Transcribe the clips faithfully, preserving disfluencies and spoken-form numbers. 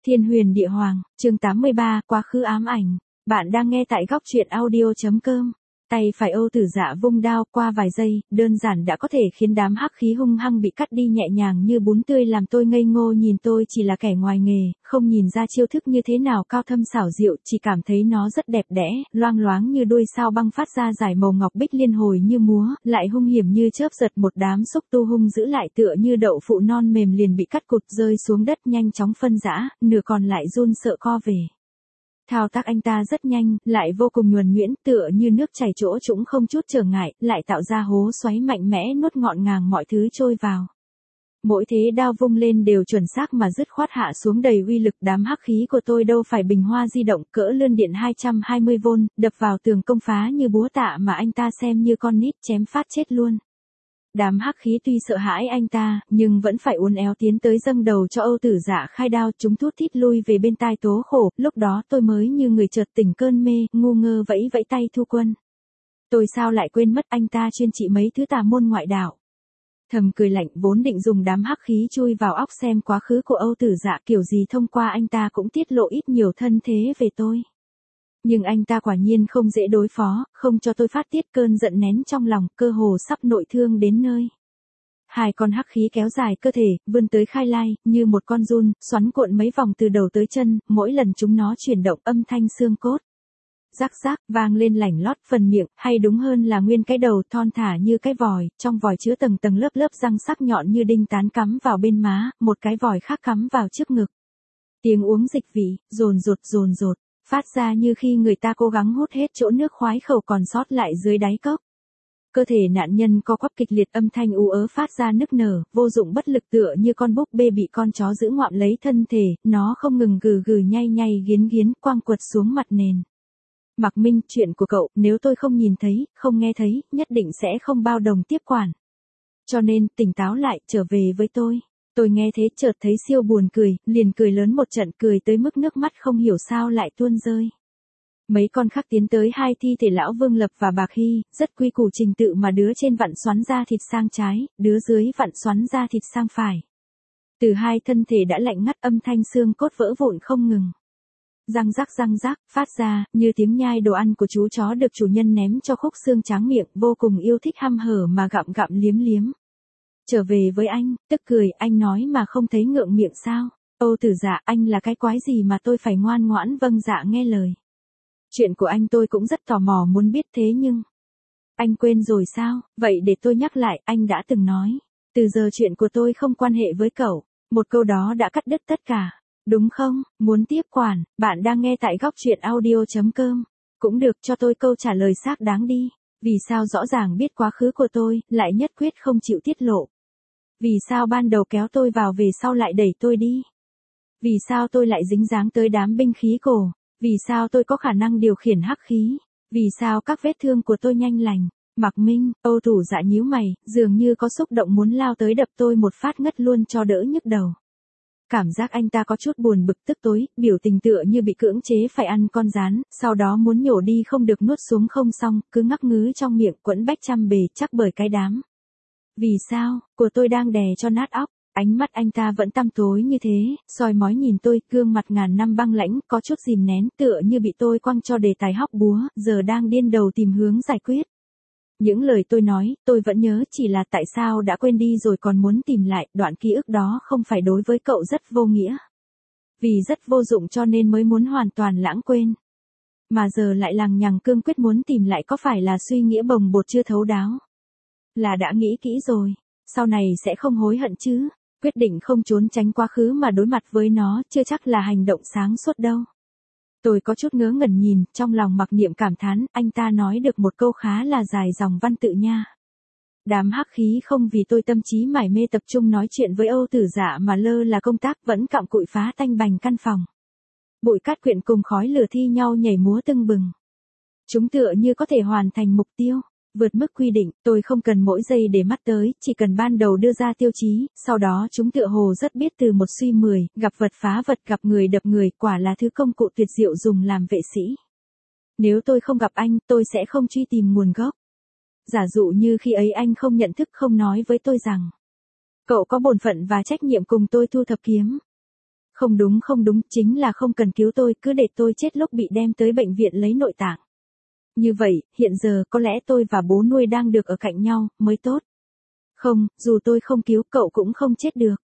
Thiên huyền địa hoàng, chương tám mươi ba, quá khứ ám ảnh. Bạn đang nghe tại góc truyện audio.com. Tay phải Âu Tử Dạ vung đao, qua vài giây, đơn giản đã có thể khiến đám hắc khí hung hăng bị cắt đi nhẹ nhàng như bún tươi, làm tôi ngây ngô nhìn. Tôi chỉ là kẻ ngoài nghề, không nhìn ra chiêu thức như thế nào cao thâm xảo diệu, chỉ cảm thấy nó rất đẹp đẽ, loang loáng như đuôi sao băng phát ra dải màu ngọc bích liên hồi như múa, lại hung hiểm như chớp giật. Một đám xúc tu hung dữ lại tựa như đậu phụ non mềm liền bị cắt cụt rơi xuống đất, nhanh chóng phân rã, nửa còn lại run sợ co về. Thao tác anh ta rất nhanh, lại vô cùng nhuần nhuyễn, tựa như nước chảy chỗ trũng không chút trở ngại, lại tạo ra hố xoáy mạnh mẽ nuốt ngọn ngàng mọi thứ trôi vào. Mỗi thế đao vung lên đều chuẩn xác mà dứt khoát hạ xuống đầy uy lực. Đám hắc khí của tôi đâu phải bình hoa di động cỡ lươn điện hai trăm hai mươi vôn, đập vào tường công phá như búa tạ mà anh ta xem như con nít chém phát chết luôn. Đám hắc khí tuy sợ hãi anh ta, nhưng vẫn phải uốn éo tiến tới dâng đầu cho Âu Tử Dạ khai đao. Chúng thút thít lui về bên tai tố khổ. Lúc đó tôi mới như người chợt tỉnh cơn mê, ngu ngơ vẫy vẫy tay thu quân. Tôi sao lại quên mất anh ta chuyên trị mấy thứ tà môn ngoại đạo. Thầm cười lạnh, vốn định dùng đám hắc khí chui vào óc xem quá khứ của Âu Tử Dạ kiểu gì, thông qua anh ta cũng tiết lộ ít nhiều thân thế về tôi. Nhưng anh ta quả nhiên không dễ đối phó, không cho tôi phát tiết cơn giận nén trong lòng, cơ hồ sắp nội thương đến nơi. Hai con hắc khí kéo dài cơ thể, vươn tới khai lai, như một con giun, xoắn cuộn mấy vòng từ đầu tới chân, mỗi lần chúng nó chuyển động âm thanh xương cốt. Rắc rắc, vang lên lảnh lót phần miệng, hay đúng hơn là nguyên cái đầu thon thả như cái vòi, trong vòi chứa tầng tầng lớp lớp răng sắc nhọn như đinh tán cắm vào bên má, một cái vòi khác cắm vào trước ngực. Tiếng uống dịch vị, dồn dột dồn dột. Phát ra như khi người ta cố gắng hút hết chỗ nước khoái khẩu còn sót lại dưới đáy cốc. Cơ thể nạn nhân co quắp kịch liệt, âm thanh ú ớ phát ra nức nở, vô dụng bất lực tựa như con búp bê bị con chó giữ ngoạm lấy thân thể, nó không ngừng gừ gừ nhay nhay nghiến nghiến quăng quật xuống mặt nền. Mạc Minh, chuyện của cậu, nếu tôi không nhìn thấy, không nghe thấy, nhất định sẽ không bao đồng tiếp quản. Cho nên, tỉnh táo lại, trở về với tôi. Tôi nghe thế chợt thấy siêu buồn cười, liền cười lớn một trận, cười tới mức nước mắt không hiểu sao lại tuôn rơi. Mấy con khác tiến tới hai thi thể lão Vương Lập và Bạc Hy, rất quy củ trình tự mà đứa trên vặn xoắn da thịt sang trái, đứa dưới vặn xoắn da thịt sang phải. Từ hai thân thể đã lạnh ngắt, âm thanh xương cốt vỡ vụn không ngừng. Răng rắc răng rắc, phát ra, như tiếng nhai đồ ăn của chú chó được chủ nhân ném cho khúc xương tráng miệng, vô cùng yêu thích hăm hở mà gặm gặm liếm liếm. Trở về với anh, tức cười, anh nói mà không thấy ngượng miệng sao? Âu Tử Dạ, anh là cái quái gì mà tôi phải ngoan ngoãn vâng dạ nghe lời? Chuyện của anh tôi cũng rất tò mò muốn biết, thế nhưng... Anh quên rồi sao? Vậy để tôi nhắc lại, anh đã từng nói. Từ giờ chuyện của tôi không quan hệ với cậu. Một câu đó đã cắt đứt tất cả. Đúng không? Muốn tiếp quản, bạn đang nghe tại góc truyện audio.com. Cũng được, cho tôi câu trả lời xác đáng đi. Vì sao rõ ràng biết quá khứ của tôi, lại nhất quyết không chịu tiết lộ? Vì sao ban đầu kéo tôi vào, về sau lại đẩy tôi đi? Vì sao tôi lại dính dáng tới đám binh khí cổ? Vì sao tôi có khả năng điều khiển hắc khí? Vì sao các vết thương của tôi nhanh lành? Mạc Minh, Âu Tử Dạ nhíu mày, dường như có xúc động muốn lao tới đập tôi một phát ngất luôn cho đỡ nhức đầu. Cảm giác anh ta có chút buồn bực tức tối, biểu tình tựa như bị cưỡng chế phải ăn con rán, sau đó muốn nhổ đi không được nuốt xuống không xong, cứ ngắc ngứ trong miệng, quẫn bách trăm bề, chắc bởi cái đám. Vì sao, của tôi đang đè cho nát óc. Ánh mắt anh ta vẫn tăm tối như thế, soi mói nhìn tôi, gương mặt ngàn năm băng lãnh, có chút dìm nén, tựa như bị tôi quăng cho đề tài hóc búa, giờ đang điên đầu tìm hướng giải quyết. Những lời tôi nói, tôi vẫn nhớ, chỉ là tại sao đã quên đi rồi còn muốn tìm lại. Đoạn ký ức đó không phải đối với cậu rất vô nghĩa. Vì rất vô dụng cho nên mới muốn hoàn toàn lãng quên. Mà giờ lại lằng nhằng cương quyết muốn tìm lại, có phải là suy nghĩa bồng bột chưa thấu đáo? Là đã nghĩ kỹ rồi, sau này sẽ không hối hận chứ? Quyết định không trốn tránh quá khứ mà đối mặt với nó, chưa chắc là hành động sáng suốt đâu. Tôi có chút ngớ ngẩn nhìn, trong lòng mặc niệm cảm thán, anh ta nói được một câu khá là dài dòng văn tự nha. Đám hắc khí không vì tôi tâm trí mải mê tập trung nói chuyện với Âu Tử Dạ mà lơ là công tác, vẫn cặm cụi phá tanh bành căn phòng. Bụi cát quyện cùng khói lửa thi nhau nhảy múa tưng bừng. Chúng tựa như có thể hoàn thành mục tiêu. Vượt mức quy định, tôi không cần mỗi giây để mắt tới, chỉ cần ban đầu đưa ra tiêu chí, sau đó chúng tựa hồ rất biết từ một suy mười, gặp vật phá vật, gặp người đập người, quả là thứ công cụ tuyệt diệu dùng làm vệ sĩ. Nếu tôi không gặp anh, tôi sẽ không truy tìm nguồn gốc. Giả dụ như khi ấy anh không nhận thức, không nói với tôi rằng cậu có bổn phận và trách nhiệm cùng tôi thu thập kiếm. Không đúng không đúng, chính là không cần cứu tôi, cứ để tôi chết lúc bị đem tới bệnh viện lấy nội tạng. Như vậy, hiện giờ có lẽ tôi và bố nuôi đang được ở cạnh nhau, mới tốt. Không, dù tôi không cứu cậu cũng không chết được.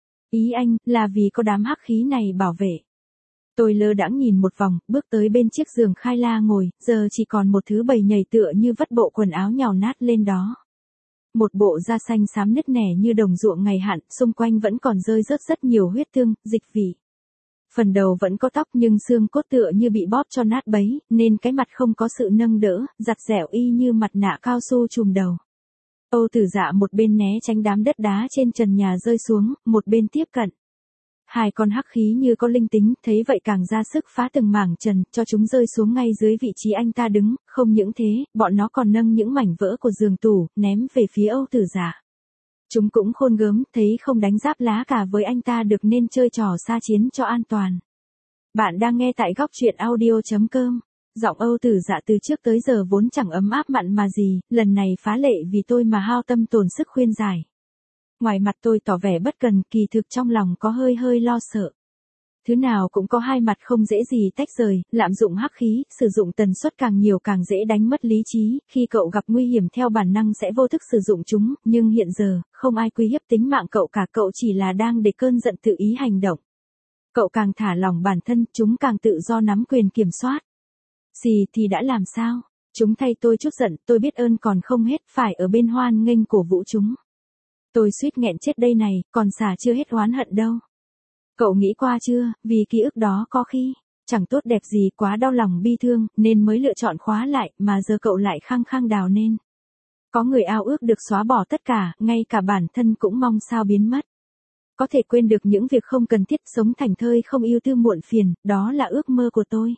Ý anh, là vì có đám hắc khí này bảo vệ. Tôi lơ đãng nhìn một vòng, bước tới bên chiếc giường Khai La ngồi, giờ chỉ còn một thứ bầy nhầy tựa như vất bộ quần áo nhào nát lên đó. Một bộ da xanh xám nứt nẻ như đồng ruộng ngày hạn, xung quanh vẫn còn rơi rớt rất nhiều huyết tương, dịch vị. Phần đầu vẫn có tóc nhưng xương cốt tựa như bị bóp cho nát bấy, nên cái mặt không có sự nâng đỡ, giặt dẻo y như mặt nạ cao su trùm đầu. Âu Tử Dạ một bên né tránh đám đất đá trên trần nhà rơi xuống, một bên tiếp cận. Hai con hắc khí như có linh tính, thấy vậy càng ra sức phá từng mảng trần, cho chúng rơi xuống ngay dưới vị trí anh ta đứng, không những thế, bọn nó còn nâng những mảnh vỡ của giường tủ, ném về phía Âu Tử Dạ. Chúng cũng khôn gớm, thấy không đánh giáp lá cả với anh ta được nên chơi trò xa chiến cho an toàn. Bạn đang nghe tại góc truyện audio chấm com. Giọng Âu Tử Dạ từ trước tới giờ vốn chẳng ấm áp mặn mà gì, lần này phá lệ vì tôi mà hao tâm tổn sức khuyên giải. Ngoài mặt tôi tỏ vẻ bất cần, kỳ thực trong lòng có hơi hơi lo sợ. Thứ nào cũng có hai mặt không dễ gì tách rời, lạm dụng hắc khí, sử dụng tần suất càng nhiều càng dễ đánh mất lý trí, khi cậu gặp nguy hiểm theo bản năng sẽ vô thức sử dụng chúng, nhưng hiện giờ, không ai uy hiếp tính mạng cậu cả, cậu chỉ là đang để cơn giận tự ý hành động. Cậu càng thả lỏng bản thân, chúng càng tự do nắm quyền kiểm soát. Gì thì đã làm sao? Chúng thay tôi chút giận, tôi biết ơn còn không hết, phải ở bên hoan nghênh cổ vũ chúng. Tôi suýt nghẹn chết đây này, còn xả chưa hết oán hận đâu. Cậu nghĩ qua chưa, vì ký ức đó có khi chẳng tốt đẹp gì, quá đau lòng bi thương, nên mới lựa chọn khóa lại, mà giờ cậu lại khăng khăng đào nên. Có người ao ước được xóa bỏ tất cả, ngay cả bản thân cũng mong sao biến mất. Có thể quên được những việc không cần thiết, sống thảnh thơi không ưu tư muộn phiền, đó là ước mơ của tôi.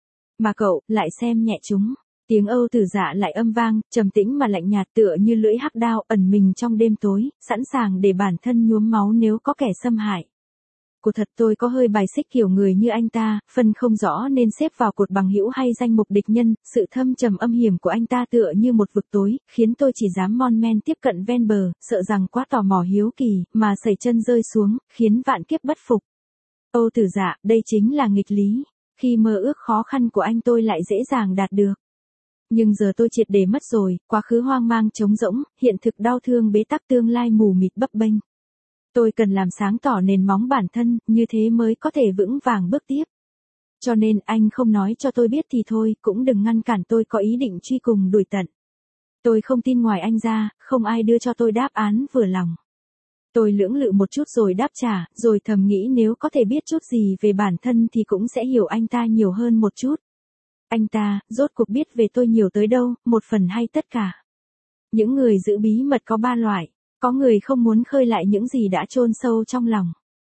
Mà cậu, lại xem nhẹ chúng. Tiếng Âu Tử Dạ lại âm vang, trầm tĩnh mà lạnh nhạt tựa như lưỡi hắc đao ẩn mình trong đêm tối, sẵn sàng để bản thân nhuốm máu nếu có kẻ xâm hại. Của thật tôi có hơi bài xích kiểu người như anh ta, phân không rõ nên xếp vào cột bằng hữu hay danh mục địch nhân, sự thâm trầm âm hiểm của anh ta tựa như một vực tối, khiến tôi chỉ dám mon men tiếp cận ven bờ, sợ rằng quá tò mò hiếu kỳ, mà sẩy chân rơi xuống, khiến vạn kiếp bất phục. Âu Tử Dạ, đây chính là nghịch lý. Khi mơ ước khó khăn của anh tôi lại dễ dàng đạt được. Nhưng giờ tôi triệt để mất rồi, quá khứ hoang mang trống rỗng, hiện thực đau thương bế tắc, tương lai mù mịt bấp bênh. Tôi cần làm sáng tỏ nền móng bản thân, như thế mới có thể vững vàng bước tiếp. Cho nên anh không nói cho tôi biết thì thôi, cũng đừng ngăn cản tôi có ý định truy cùng đuổi tận. Tôi không tin ngoài anh ra, không ai đưa cho tôi đáp án vừa lòng. Tôi lưỡng lự một chút rồi đáp trả, rồi thầm nghĩ nếu có thể biết chút gì về bản thân thì cũng sẽ hiểu anh ta nhiều hơn một chút. Anh ta, rốt cuộc biết về tôi nhiều tới đâu, một phần hay tất cả. Những người giữ bí mật có ba loại, có người không muốn khơi lại những gì đã chôn sâu trong lòng.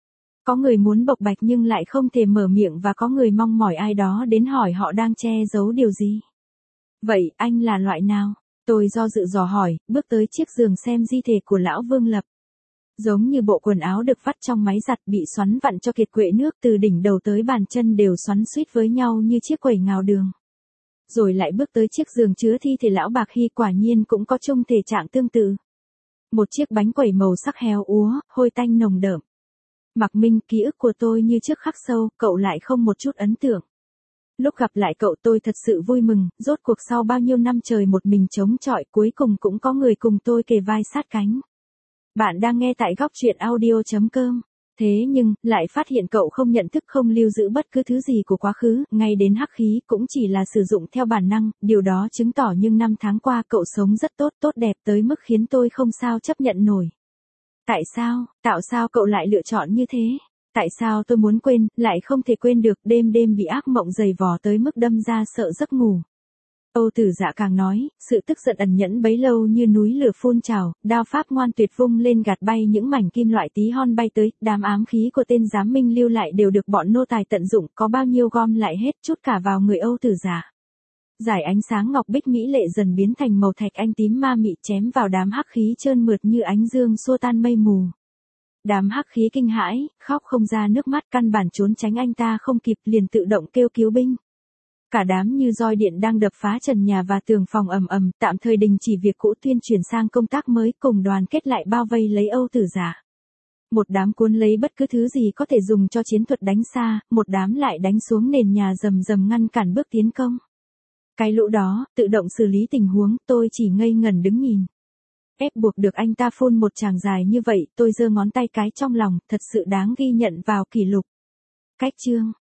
Có người muốn bộc bạch nhưng lại không thể mở miệng, và có người mong mỏi ai đó đến hỏi họ đang che giấu điều gì. Vậy, anh là loại nào? Tôi do dự dò hỏi, bước tới chiếc giường xem di thể của lão Vương Lập. Giống như bộ quần áo được vắt trong máy giặt bị xoắn vặn cho kiệt quệ nước, từ đỉnh đầu tới bàn chân đều xoắn xuýt với nhau như chiếc quẩy ngào đường. Rồi lại bước tới chiếc giường chứa thi thể lão Bạc Hy, quả nhiên cũng có chung thể trạng tương tự. Một chiếc bánh quẩy màu sắc héo úa, hôi tanh nồng đậm. Mạc Minh, ký ức của tôi như trước khắc sâu, cậu lại không một chút ấn tượng. Lúc gặp lại cậu tôi thật sự vui mừng, rốt cuộc sau bao nhiêu năm trời một mình chống chọi, cuối cùng cũng có người cùng tôi kề vai sát cánh. Bạn đang nghe tại góc truyện audio chấm com. Thế nhưng, lại phát hiện cậu không nhận thức, không lưu giữ bất cứ thứ gì của quá khứ, ngay đến hắc khí cũng chỉ là sử dụng theo bản năng, điều đó chứng tỏ nhưng năm tháng qua cậu sống rất tốt, tốt đẹp tới mức khiến tôi không sao chấp nhận nổi. Tại sao, tại sao cậu lại lựa chọn như thế? Tại sao tôi muốn quên, lại không thể quên được, đêm đêm bị ác mộng dày vò tới mức đâm ra sợ giấc ngủ. Âu Tử Dạ càng nói, sự tức giận ẩn nhẫn bấy lâu như núi lửa phun trào, đao pháp ngoan tuyệt vung lên gạt bay những mảnh kim loại tí hon bay tới, đám ám khí của tên giám minh lưu lại đều được bọn nô tài tận dụng, có bao nhiêu gom lại hết, chút cả vào người Âu Tử Dạ. Giải ánh sáng ngọc bích mỹ lệ dần biến thành màu thạch anh tím ma mị, chém vào đám hắc khí trơn mượt như ánh dương xua tan mây mù. Đám hắc khí kinh hãi, khóc không ra nước mắt, căn bản trốn tránh anh ta không kịp, liền tự động kêu cứu binh. Cả đám như roi điện đang đập phá trần nhà và tường phòng ầm ầm, tạm thời đình chỉ việc cũ, tuyên chuyển sang công tác mới, cùng đoàn kết lại bao vây lấy Âu Tử Dạ. một đám cuốn lấy bất cứ thứ gì có thể dùng cho chiến thuật đánh xa, một đám lại đánh xuống nền nhà rầm rầm ngăn cản bước tiến công. Cái lũ đó, tự động xử lý tình huống, tôi chỉ ngây ngẩn đứng nhìn. Ép buộc được anh ta phun một tràng dài như vậy, tôi giơ ngón tay cái trong lòng, thật sự đáng ghi nhận vào kỷ lục. Cách chương